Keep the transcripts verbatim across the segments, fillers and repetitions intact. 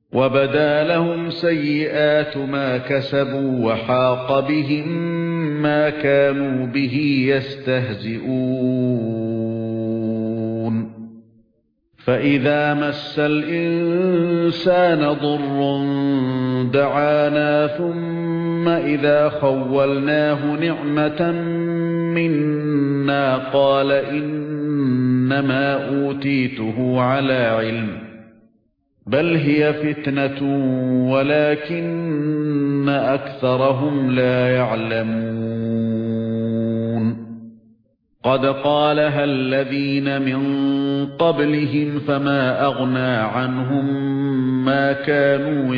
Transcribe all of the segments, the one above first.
وَبَدَا لَهُمْ سَيِّئَاتُ مَا كَسَبُوا وَحَاقَ بِهِم مَّا كَانُوا بِهِ يَسْتَهْزِئُونَ فَإِذَا مَسَّ الْإِنسَانَ ضُرٌّ دَعَانَا ثُمَّ إِذَا خَوَّلْنَاهُ نِعْمَةً مِنَّا قَالَ إِنَّمَا أُوتِيتُهُ عَلَى عِلْمٍ بَلْ هِيَ فِتْنَةٌ وَلَكِنَّ أَكْثَرَهُمْ لَا يَعْلَمُونَ قَدْ قَالَهَا الَّذِينَ مِن قَبْلِهِمْ فَمَا أَغْنَى عَنْهُم مَّا كَانُوا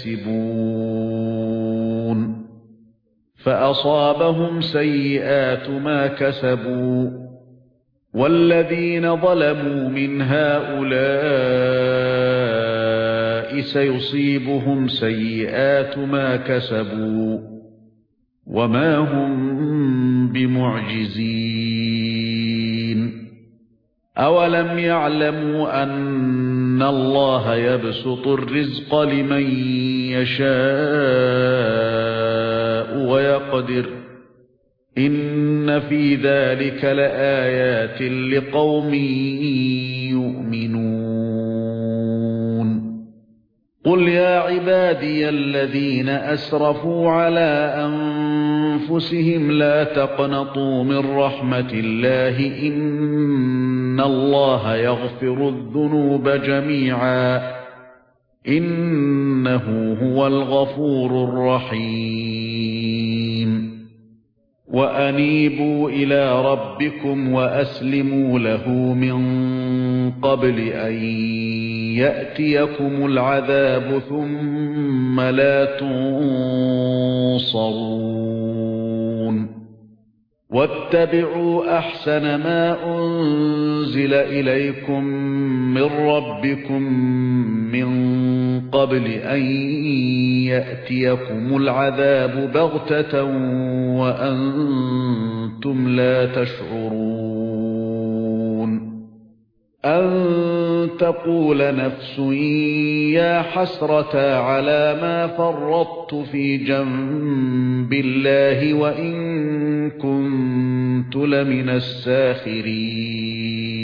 يَكْسِبُونَ فَأَصَابَهُمْ سَيِّئَاتُ مَا كَسَبُوا وَالَّذِينَ ظَلَمُوا مِنْ هَؤُلَاءِ سَيُصِيبُهُمْ سَيِّئَاتُ مَا كَسَبُوا وَمَا هُمْ بِمُعْجِزِينَ أَوَلَمْ يَعْلَمُوا أَنَّ اللَّهَ يَبْسُطُ الرِّزْقَ لِمَن يَشَاءُ وَيَقْدِرُ إِنَّ فِي ذَلِكَ لَآيَاتٍ لِقَوْمٍ يُؤْمِنُونَ قُلْ يَا عِبَادِيَ الَّذِينَ أَسْرَفُوا عَلَى أَنفُسِهِمْ لَا تَقْنَطُوا مِن رَّحْمَةِ اللَّهِ إِنَّ اللَّهَ يَغْفِرُ الذُّنُوبَ جَمِيعًا إِنَّهُ هُوَ الْغَفُورُ الرَّحِيمُ وَأَنِيبُوا إِلَى رَبِّكُمْ وَأَسْلِمُوا لَهُ مِن قَبْلِ أَن يَأْتِيَكُمُ الْعَذَابُ ثُمَّ لَا تُنصَرُونَ وَاتَّبِعُوا أَحْسَنَ مَا أُنزِلَ إِلَيْكُم مِّن رَّبِّكُم مِّن قَبْلِ أَن يَأْتِيَكُمُ الْعَذَابُ بَغْتَةً وَأَنتُمْ لَا تَشْعُرُونَ أَن تَقُولَ نَفْسٌ يَا حَسْرَتَا عَلَى مَا فَرَّطتُ فِي جَنبِ اللَّهِ وَإِن كُنتُ لَمِنَ السَّاخِرِينَ